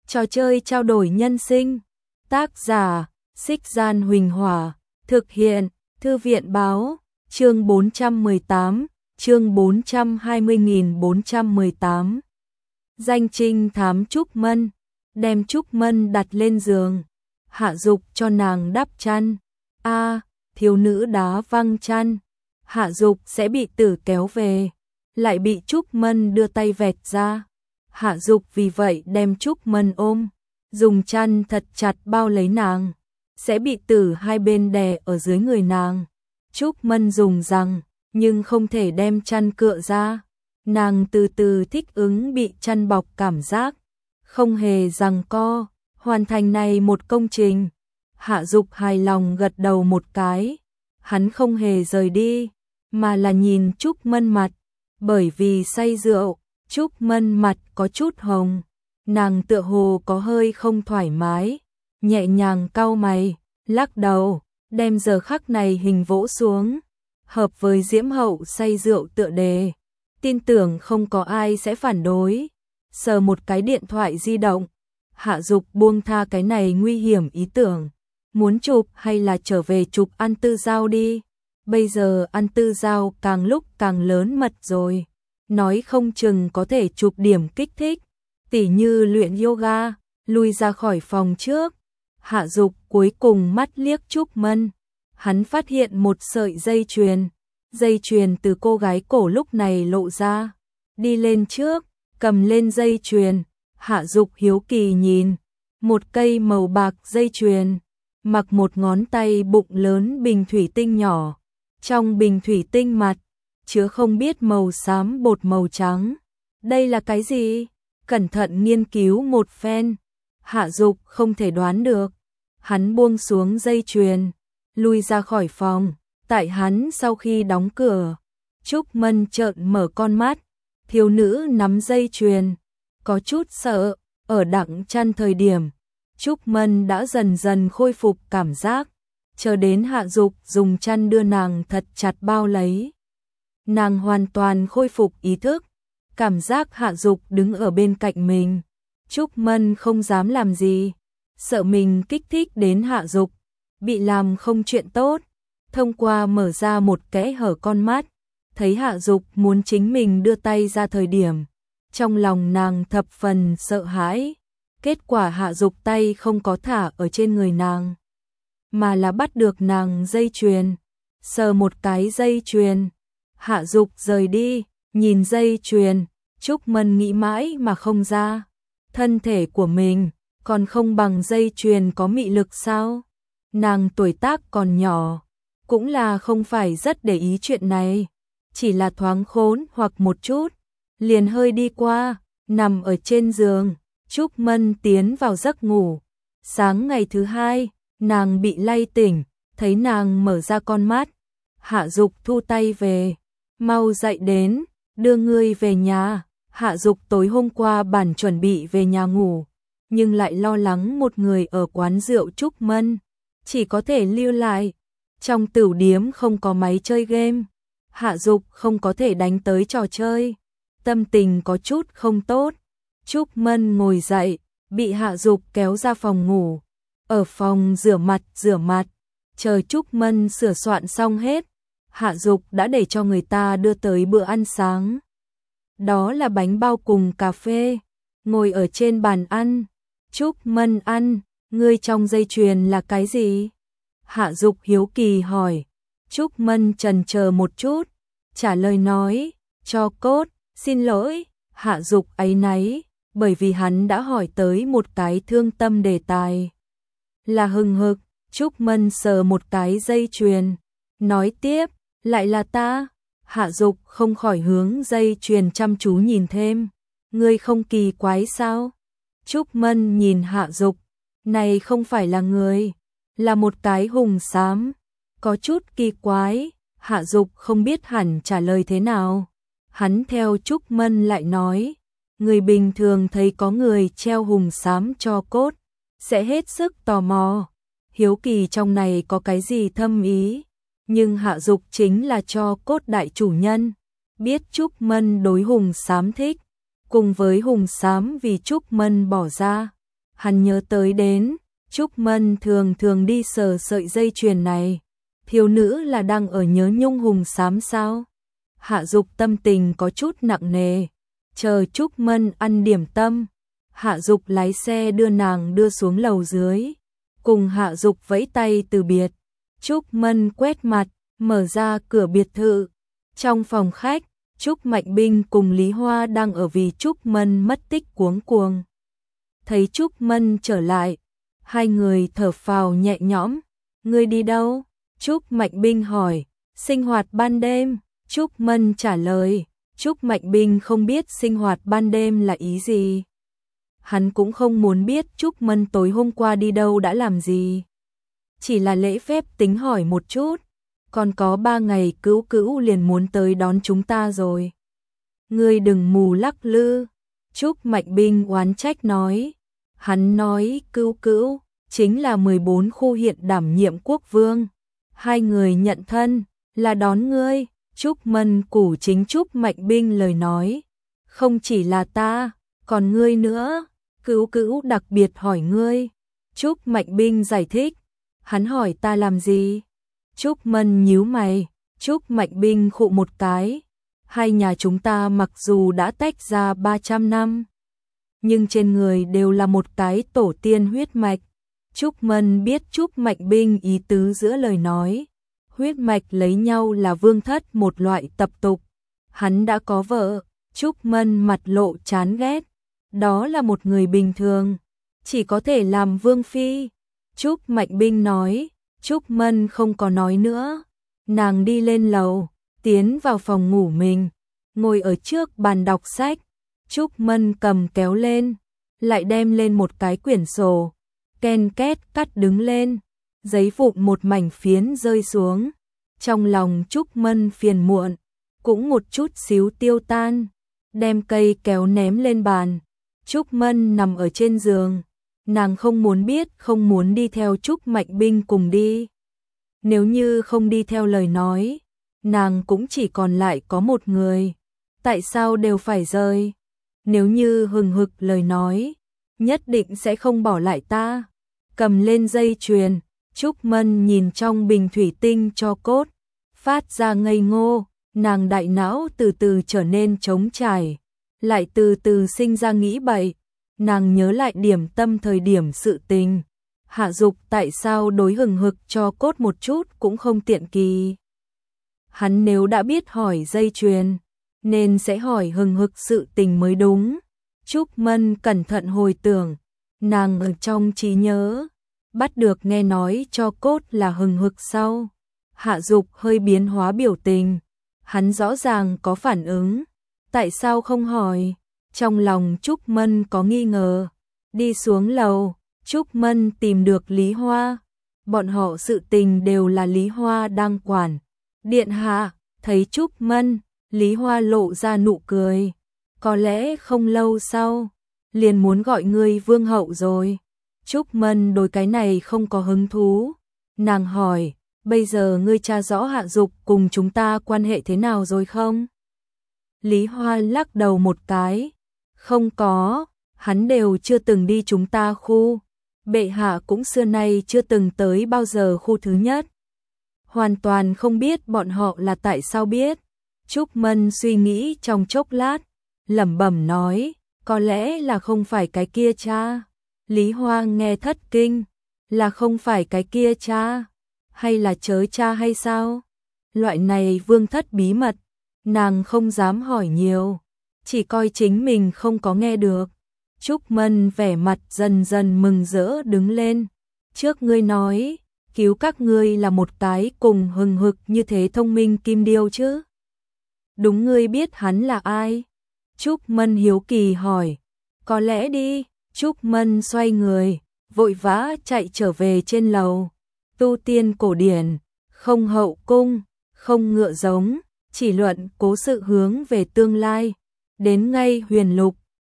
Trò chơi trao đổi nhân sinh. Tác giả: Xích Gian Huỳnh Hỏa. Thực hiện: Thư viện Báo. Chương 418, chương 420.418. Danh trinh thám Trúc Mân. Đem Trúc Mân đặt lên giường, Hạ Dục cho nàng đắp chăn. Thiếu nữ đá văng chăn, Hạ Dục sẽ bị Tử kéo về, lại bị Trúc Mân đưa tay vẹt ra. Hạ Dục vì vậy đem Trúc Mân ôm, dùng chăn thật chặt bao lấy nàng, sẽ bị Tử hai bên đè ở dưới người nàng. Trúc Mân dùng rằng, nhưng không thể đem chăn cựa ra. Nàng từ từ thích ứng bị chăn bọc cảm giác, không hề giằng co, hoàn thành này một công trình. Hạ Dục hài lòng gật đầu một cái, hắn không hề rời đi, mà là nhìn Trúc Mân mặt, bởi vì say rượu, Trúc Mân mặt có chút hồng, nàng tựa hồ có hơi không thoải mái, nhẹ nhàng cau mày, lắc đầu, đem giờ khắc này hình vỗ xuống, hợp với Diễm Hậu say rượu tựa đề, tin tưởng không có ai sẽ phản đối. Sờ một cái điện thoại di động, Hạ Dục buông tha cái này nguy hiểm ý tưởng, muốn chụp hay là trở về chụp An Tư Giao đi. Bây giờ An Tư Giao càng lúc càng lớn mật rồi, nói không chừng có thể chụp điểm kích thích, tỉ như luyện yoga. Lui ra khỏi phòng trước, Hạ Dục cuối cùng mắt liếc Trúc Mân, hắn phát hiện một sợi dây chuyền từ cô gái cổ lúc này lộ ra, đi lên trước, cầm lên dây chuyền. Hạ Dục hiếu kỳ nhìn, một cây màu bạc dây chuyền, mặc một ngón tay bụng lớn bình thủy tinh nhỏ, trong bình thủy tinh mặt chứa không biết màu xám bột màu trắng. Đây là cái gì? Cẩn thận nghiên cứu một phen, Hạ Dục không thể đoán được. Hắn buông xuống dây chuyền, lui ra khỏi phòng. Tại hắn sau khi đóng cửa, Trúc Mân trợn mở con mắt, thiếu nữ nắm dây chuyền, có chút sợ. Ở đặng chăn thời điểm, Trúc Mân đã dần dần khôi phục cảm giác, chờ đến Hạ Dục dùng chăn đưa nàng thật chặt bao lấy, nàng hoàn toàn khôi phục ý thức, cảm giác Hạ Dục đứng ở bên cạnh mình. Trúc Mân không dám làm gì, sợ mình kích thích đến Hạ Dục, bị làm không chuyện tốt. Thông qua mở ra một kẽ hở con mắt, thấy Hạ Dục muốn chính mình đưa tay ra thời điểm, trong lòng nàng thập phần sợ hãi. Kết quả Hạ Dục tay không có thả ở trên người nàng, mà là bắt được nàng dây chuyền, sờ một cái dây chuyền. Hạ Dục rời đi, nhìn dây chuyền, Trúc Mân nghĩ mãi mà không ra, thân thể của mình còn không bằng dây chuyền có mị lực sao? Nàng tuổi tác còn nhỏ, cũng là không phải rất để ý chuyện này, chỉ là thoáng khốn hoặc một chút, liền hơi đi qua, nằm ở trên giường. Trúc Mân tiến vào giấc ngủ. Sáng ngày thứ hai, nàng bị lay tỉnh, thấy nàng mở ra con mắt. Hạ Dục thu tay về, mau dậy đến, đưa ngươi về nhà. Hạ Dục tối hôm qua bản chuẩn bị về nhà ngủ, nhưng lại lo lắng một người ở quán rượu Trúc Mân, chỉ có thể lưu lại. Trong tửu điếm không có máy chơi game, Hạ Dục không có thể đánh tới trò chơi, tâm tình có chút không tốt. Trúc Mân ngồi dậy, bị Hạ Dục kéo ra phòng ngủ, ở phòng rửa mặt, chờ Trúc Mân sửa soạn xong hết, Hạ Dục đã để cho người ta đưa tới bữa ăn sáng. Đó là bánh bao cùng cà phê, ngồi ở trên bàn ăn. Trúc Mân ăn, ngươi trong dây chuyền là cái gì? Hạ Dục hiếu kỳ hỏi. Trúc Mân chần chờ một chút, trả lời nói, cho cốt. Xin lỗi. Hạ Dục áy náy, bởi vì hắn đã hỏi tới một cái thương tâm đề tài. Là hừng hực. Trúc Mân sờ một cái dây chuyền, nói tiếp, lại là ta. Hạ Dục không khỏi hướng dây chuyền chăm chú nhìn thêm. Ngươi không kỳ quái sao? Trúc Mân nhìn Hạ Dục, này không phải là người, là một cái hùng xám, có chút kỳ quái. Hạ Dục không biết hẳn trả lời thế nào. Hắn theo Trúc Mân lại nói, người bình thường thấy có người treo hùng xám cho cốt, sẽ hết sức tò mò, hiếu kỳ trong này có cái gì thâm ý. Nhưng Hạ Dục chính là cho cốt đại chủ nhân, biết Trúc Mân đối hùng xám thích, cùng với hùng xám vì Trúc Mân bỏ ra, Hắn nhớ tới đến, Trúc Mân thường thường đi sờ sợi dây chuyền này. Thiếu nữ là đang ở nhớ nhung hùng xám sao? Hạ Dục tâm tình có chút nặng nề. Chờ Trúc Mân ăn điểm tâm, Hạ Dục lái xe đưa nàng đưa xuống lầu dưới. Cùng Hạ Dục vẫy tay từ biệt. Trúc Mân quét mặt, mở ra cửa biệt thự. Trong phòng khách, Trúc Mạnh Binh cùng Lý Hoa đang ở vì Trúc Mân mất tích cuống cuồng. Thấy Trúc Mân trở lại, hai người thở phào nhẹ nhõm. Ngươi đi đâu? Trúc Mạnh Binh hỏi. Sinh hoạt ban đêm. Trúc Mân trả lời. Trúc Mạnh Binh không biết sinh hoạt ban đêm là ý gì. Hắn cũng không muốn biết Trúc Mân tối hôm qua đi đâu đã làm gì. Chỉ là lễ phép tính hỏi một chút. Còn có 3 ngày Cữu Cữu liền muốn tới đón chúng ta rồi. Ngươi đừng mù lắc lư. Trúc Mạnh Binh oán trách nói. Hắn nói Cữu Cữu chính là 14 khu hiện đảm nhiệm quốc vương. Hai người nhận thân là đón ngươi. Trúc Mân củ chính Trúc Mạnh Binh lời nói. Không chỉ là ta, còn ngươi nữa. Cữu Cữu đặc biệt hỏi ngươi. Trúc Mạnh Binh giải thích. Hắn hỏi ta làm gì? Trúc Mân nhíu mày. Trúc Mạnh Binh khụ một cái. Hai nhà chúng ta mặc dù đã tách ra 300 năm, nhưng trên người đều là một cái tổ tiên huyết mạch. Trúc Mân biết Trúc Mạnh Binh ý tứ giữa lời nói. Huyết mạch lấy nhau là vương thất một loại tập tục. Hắn đã có vợ. Trúc Mân mặt lộ chán ghét. Đó là một người bình thường, chỉ có thể làm vương phi. Trúc Mạnh Binh nói. Trúc Mân không có nói nữa. Nàng đi lên lầu, tiến vào phòng ngủ mình, ngồi ở trước bàn đọc sách. Trúc Mân cầm kéo lên, lại đem lên một cái quyển sổ. Ken két cắt đứng lên, giấy vụn một mảnh phiến rơi xuống. Trong lòng Trúc Mân phiền muộn, cũng một chút xíu tiêu tan. Đem cây kéo ném lên bàn. Trúc Mân nằm ở trên giường. Nàng không muốn biết, không muốn đi theo Trúc Mạnh Binh cùng đi. Nếu như không đi theo lời nói, nàng cũng chỉ còn lại có một người. Tại sao đều phải rời? Nếu như hừng hực lời nói, nhất định sẽ không bỏ lại ta. Cầm lên dây chuyền, Trúc Mân nhìn trong bình thủy tinh cho cốt, phát ra ngây ngô. Nàng đại não từ từ trở nên trống trải, lại từ từ sinh ra nghĩ bậy. Nàng nhớ lại điểm tâm thời điểm sự tình. Hạ Dục tại sao đối hừng hực cho cốt một chút cũng không tiện kỳ. Hắn nếu đã biết hỏi dây chuyền, nên sẽ hỏi hừng hực sự tình mới đúng. Trúc Mân cẩn thận hồi tưởng, nàng ở trong trí nhớ, bắt được nghe nói cho cốt là hừng hực sau. Hạ Dục hơi biến hóa biểu tình, hắn rõ ràng có phản ứng. Tại sao không hỏi? Trong lòng Trúc Mân có nghi ngờ. Đi xuống lầu, Trúc Mân tìm được Lý Hoa. Bọn họ sự tình đều là Lý Hoa đang quản. Điện hạ, thấy Trúc Mân, Lý Hoa lộ ra nụ cười. Có lẽ không lâu sau, liền muốn gọi ngươi vương hậu rồi. Trúc Mân đối cái này không có hứng thú. Nàng hỏi, bây giờ ngươi tra rõ Hạ Dục cùng chúng ta quan hệ thế nào rồi không? Lý Hoa lắc đầu một cái. Không có, hắn đều chưa từng đi chúng ta khu. Bệ hạ cũng xưa nay chưa từng tới bao giờ khu thứ nhất. Hoàn toàn không biết bọn họ là tại sao biết. Trúc Mân suy nghĩ trong chốc lát, lẩm bẩm nói, có lẽ là không phải cái kia cha. Lý Hoa nghe thất kinh, là không phải cái kia cha, hay là chớ cha hay sao? Loại này vương thất bí mật, nàng không dám hỏi nhiều, chỉ coi chính mình không có nghe được. Trúc Mân vẻ mặt dần dần mừng rỡ đứng lên. Trước ngươi nói, cứu các ngươi là một cái cùng hừng hực như thế thông minh kim điêu chứ? Đúng, ngươi biết hắn là ai? Trúc Mân hiếu kỳ hỏi. Có lẽ đi. Trúc Mân xoay người, vội vã chạy trở về trên lầu. Tu tiên cổ điển, không hậu cung, không ngựa giống, chỉ luận cố sự hướng về tương lai. Đến ngay huyền lục,